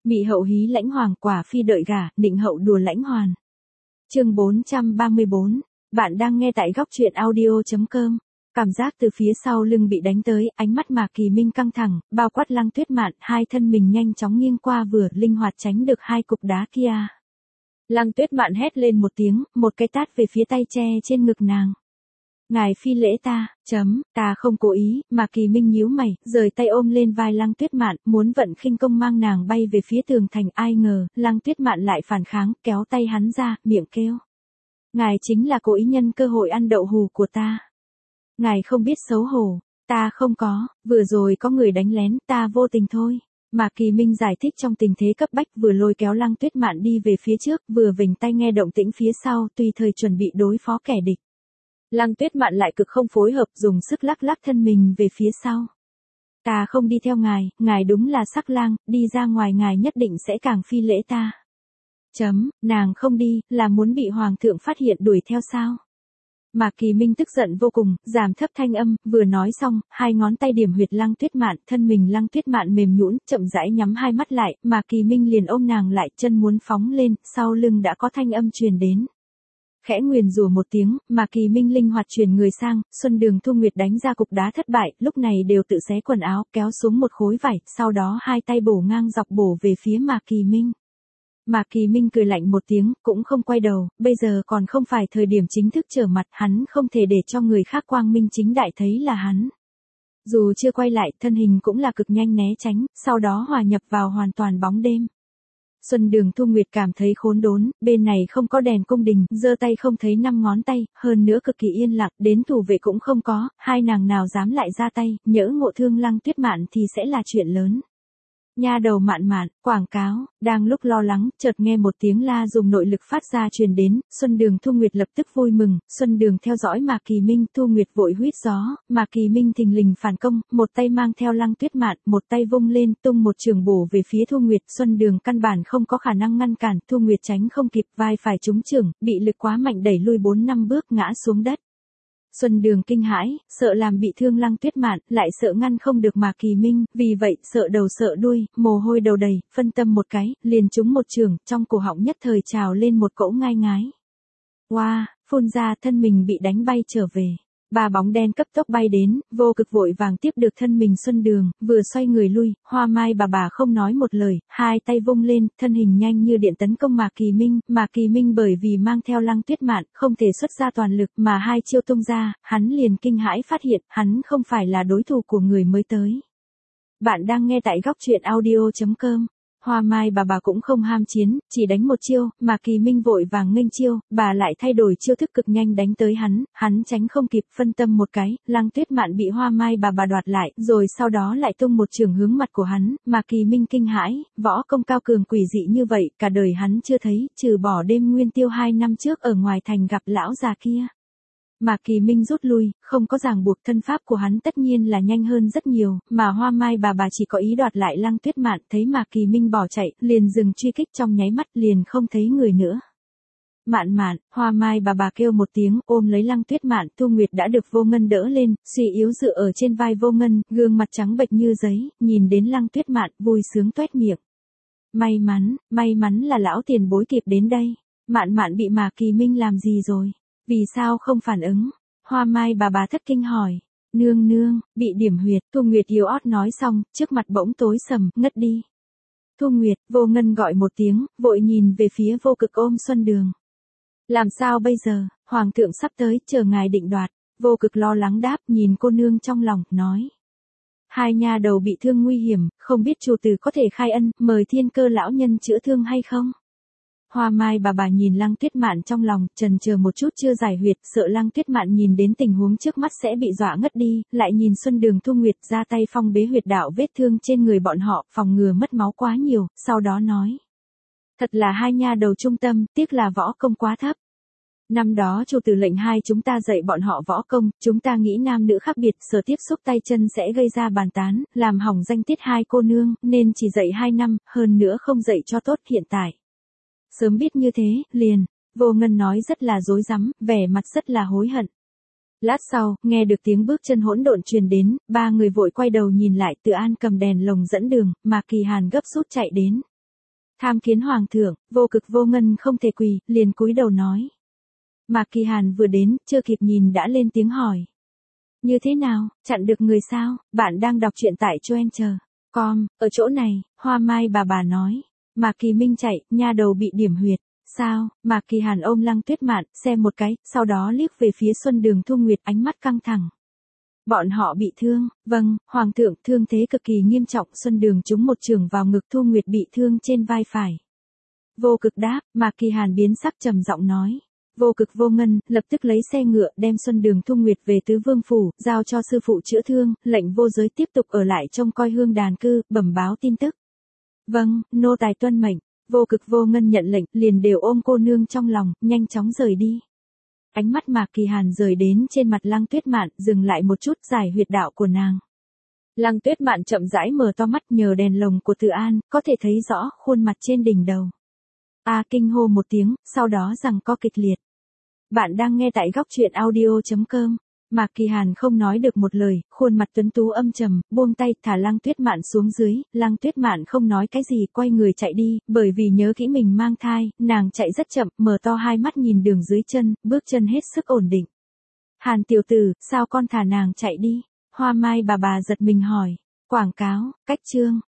Mị hậu hí lãnh hoàng, quả phi đợi gả, định hậu đùa lãnh hoàn. Chương 434. Bạn đang nghe tại góc truyện audio.com. Cảm giác từ phía sau lưng bị đánh tới, ánh mắt Mạc Kỳ Minh căng thẳng, bao quát Lăng Tuyết Mạn, hai thân mình nhanh chóng nghiêng qua vừa linh hoạt tránh được hai cục đá kia. Lăng Tuyết Mạn hét lên một tiếng, một cái tát về phía tay che trên ngực nàng. Ngài phi lễ ta, ta không cố ý. Mạc Kỳ Minh nhíu mày, rời tay ôm lên vai Lăng Tuyết Mạn, muốn vận khinh công mang nàng bay về phía tường thành. Ai ngờ, Lăng Tuyết Mạn lại phản kháng, kéo tay hắn ra, miệng kêu. Ngài chính là cố ý nhân cơ hội ăn đậu hù của ta. Ngài không biết xấu hổ, ta không có, vừa rồi có người đánh lén, ta vô tình thôi. Mạc Kỳ Minh giải thích trong tình thế cấp bách, vừa lôi kéo Lăng Tuyết Mạn đi về phía trước, vừa vểnh tay nghe động tĩnh phía sau, tùy thời chuẩn bị đối phó kẻ địch. Lăng Tuyết Mạn lại cực không phối hợp, dùng sức lắc lắc thân mình về phía sau. Ta không đi theo ngài đúng là sắc lang, đi ra ngoài ngài nhất định sẽ càng phi lễ ta. Nàng không đi, là muốn bị hoàng thượng phát hiện đuổi theo sao? Mạc Kỳ Minh tức giận vô cùng, giảm thấp thanh âm, vừa nói xong, hai ngón tay điểm huyệt Lăng Tuyết Mạn, thân mình Lăng Tuyết Mạn mềm nhũn, chậm rãi nhắm hai mắt lại, Mạc Kỳ Minh liền ôm nàng lại, chân muốn phóng lên, sau lưng đã có thanh âm truyền đến. Khẽ nguyền rủa một tiếng, Mạc Kỳ Minh linh hoạt chuyển người sang, Xuân Đường Thu Nguyệt đánh ra cục đá thất bại, lúc này đều tự xé quần áo, kéo xuống một khối vải, sau đó hai tay bổ ngang dọc bổ về phía Mạc Kỳ Minh. Mạc Kỳ Minh cười lạnh một tiếng, cũng không quay đầu, bây giờ còn không phải thời điểm chính thức trở mặt, hắn không thể để cho người khác quang minh chính đại thấy là hắn. Dù chưa quay lại, thân hình cũng là cực nhanh né tránh, sau đó hòa nhập vào hoàn toàn bóng đêm. Xuân Đường Thu Nguyệt cảm thấy khốn đốn, bên này không có đèn cung đình, giơ tay không thấy năm ngón tay, hơn nữa cực kỳ yên lặng, đến thủ vệ cũng không có, hai nàng nào dám lại ra tay, nhỡ ngộ thương Lăng Tuyết Mạn thì sẽ là chuyện lớn. Nha đầu Mạn Mạn, quảng cáo. Đang lúc lo lắng, chợt nghe một tiếng la dùng nội lực phát ra truyền đến, Xuân Đường Thu Nguyệt lập tức vui mừng, Xuân Đường theo dõi Mạc Kỳ Minh, Thu Nguyệt vội huýt gió, Mạc Kỳ Minh thình lình phản công, một tay mang theo Lăng Tuyết Mạn, một tay vung lên, tung một trường bổ về phía Thu Nguyệt, Xuân Đường căn bản không có khả năng ngăn cản, Thu Nguyệt tránh không kịp, vai phải trúng trường, bị lực quá mạnh đẩy lui 4-5 bước ngã xuống đất. Xuân Đường kinh hãi, sợ làm bị thương Lăng Tuyết Mạn, lại sợ ngăn không được Mạc Kỳ Minh, vì vậy, sợ đầu sợ đuôi, mồ hôi đầu đầy, phân tâm một cái, liền trúng một trường, trong cổ họng nhất thời trào lên một cỗ ngai ngái. Phun ra thân mình bị đánh bay trở về. Ba bóng đen cấp tốc bay đến, Vô Cực vội vàng tiếp được thân mình Xuân Đường, vừa xoay người lui, Hoa Mai bà không nói một lời, hai tay vung lên, thân hình nhanh như điện tấn công Mạc Kỳ Minh. Mạc Kỳ Minh bởi vì mang theo Lăng Tuyết Mạn, không thể xuất ra toàn lực, mà hai chiêu tung ra, hắn liền kinh hãi phát hiện, hắn không phải là đối thủ của người mới tới. Bạn đang nghe tại góc truyện audio.com. Hoa Mai bà cũng không ham chiến, chỉ đánh một chiêu, Mạc Kỳ Minh vội vàng nghênh chiêu, bà lại thay đổi chiêu thức cực nhanh đánh tới hắn tránh không kịp, phân tâm một cái, Lăng Tuyết Mạn bị Hoa Mai bà đoạt lại, rồi sau đó lại tung một trường hướng mặt của hắn, Mạc Kỳ Minh kinh hãi, võ công cao cường quỷ dị như vậy, cả đời hắn chưa thấy, trừ bỏ đêm nguyên tiêu 2 năm trước ở ngoài thành gặp lão già kia. Mạc Kỳ Minh rút lui, không có ràng buộc, thân pháp của hắn tất nhiên là nhanh hơn rất nhiều, mà Hoa Mai bà chỉ có ý đoạt lại Lăng Tuyết Mạn, thấy Mạc Kỳ Minh bỏ chạy, liền dừng truy kích, trong nháy mắt liền không thấy người nữa. Mạn Mạn, Hoa Mai bà kêu một tiếng, ôm lấy Lăng Tuyết Mạn, Thu Nguyệt đã được Vô Ngân đỡ lên, suy yếu dựa ở trên vai Vô Ngân, gương mặt trắng bệch như giấy, nhìn đến Lăng Tuyết Mạn, vui sướng toét miệng. May mắn là lão tiền bối kịp đến đây. Mạn Mạn bị Mạc Kỳ Minh làm gì rồi? Vì sao không phản ứng? Hoa Mai bà thất kinh hỏi. Nương, bị điểm huyệt, Thu Nguyệt yếu ớt nói xong, trước mặt bỗng tối sầm, ngất đi. Thu Nguyệt, Vô Ngân gọi một tiếng, vội nhìn về phía Vô Cực ôm Xuân Đường. Làm sao bây giờ, Hoàng thượng sắp tới, chờ ngài định đoạt. Vô Cực lo lắng đáp, nhìn cô nương trong lòng, nói. Hai nha đầu bị thương nguy hiểm, không biết chủ tử có thể khai ân, mời Thiên Cơ lão nhân chữa thương hay không? Hoa Mai bà nhìn Lăng Tuyết Mạn trong lòng, chần chờ một chút chưa giải huyệt, sợ Lăng Tuyết Mạn nhìn đến tình huống trước mắt sẽ bị dọa ngất đi, lại nhìn Xuân Đường Thu Nguyệt ra tay phong bế huyệt đạo vết thương trên người bọn họ, phòng ngừa mất máu quá nhiều, sau đó nói. Thật là hai nha đầu trung tâm, tiếc là võ công quá thấp. Năm đó chủ tử lệnh hai chúng ta dạy bọn họ võ công, chúng ta nghĩ nam nữ khác biệt, sở tiếp xúc tay chân sẽ gây ra bàn tán, làm hỏng danh tiết hai cô nương, nên chỉ dạy 2 năm, hơn nữa không dạy cho tốt hiện tại. Sớm biết như thế, liền, Vô Ngân nói rất là rối rắm, vẻ mặt rất là hối hận. Lát sau, nghe được tiếng bước chân hỗn độn truyền đến, ba người vội quay đầu nhìn lại, Từ An cầm đèn lồng dẫn đường, Mạc Kỳ Hàn gấp rút chạy đến. Tham kiến hoàng thượng, Vô Cực Vô Ngân không thể quỳ, liền cúi đầu nói. Mạc Kỳ Hàn vừa đến, chưa kịp nhìn đã lên tiếng hỏi. Như thế nào, chặn được người sao? Bạn đang đọc truyện tại choen.com, ở chỗ này, Hoa Mai bà nói. Mạc Kỳ Minh chạy, nha đầu bị điểm huyệt. Sao? Mạc Kỳ Hàn ôm Lăng Tuyết Mạn, xem một cái, sau đó liếc về phía Xuân Đường Thu Nguyệt, ánh mắt căng thẳng. Bọn họ bị thương, vâng, hoàng thượng, thương thế cực kỳ nghiêm trọng, Xuân Đường trúng một chưởng vào ngực, Thu Nguyệt bị thương trên vai phải. Vô Cực đáp, Mạc Kỳ Hàn biến sắc trầm giọng nói. Vô Cực Vô Ngân, lập tức lấy xe ngựa đem Xuân Đường Thu Nguyệt về Tứ Vương Phủ, giao cho sư phụ chữa thương, lệnh Vô Giới tiếp tục ở lại trông coi Hương Đàn Cư, bẩm báo tin tức. Vâng, nô tài tuân mệnh. Vô Cực Vô Ngân nhận lệnh, liền đều ôm cô nương trong lòng, nhanh chóng rời đi. Ánh mắt Mạc Kỳ Hàn rời đến trên mặt Lăng Tuyết Mạn, dừng lại một chút, giải huyệt đạo của nàng. Lăng Tuyết Mạn chậm rãi mở to mắt, nhờ đèn lồng của Từ An, có thể thấy rõ khuôn mặt trên đỉnh đầu. Kinh hô một tiếng, sau đó giằng co kịch liệt. Bạn đang nghe tại góc truyện audio.com. Mạc Kỳ Hàn không nói được một lời, khuôn mặt tuấn tú âm trầm, buông tay, thả Lăng Tuyết Mạn xuống dưới. Lăng Tuyết Mạn không nói cái gì, quay người chạy đi, bởi vì nhớ kỹ mình mang thai, nàng chạy rất chậm, mở to hai mắt nhìn đường dưới chân, bước chân hết sức ổn định. Hàn tiểu tử, sao con thả nàng chạy đi? Hoa Mai bà giật mình hỏi. Quảng cáo, cách chương.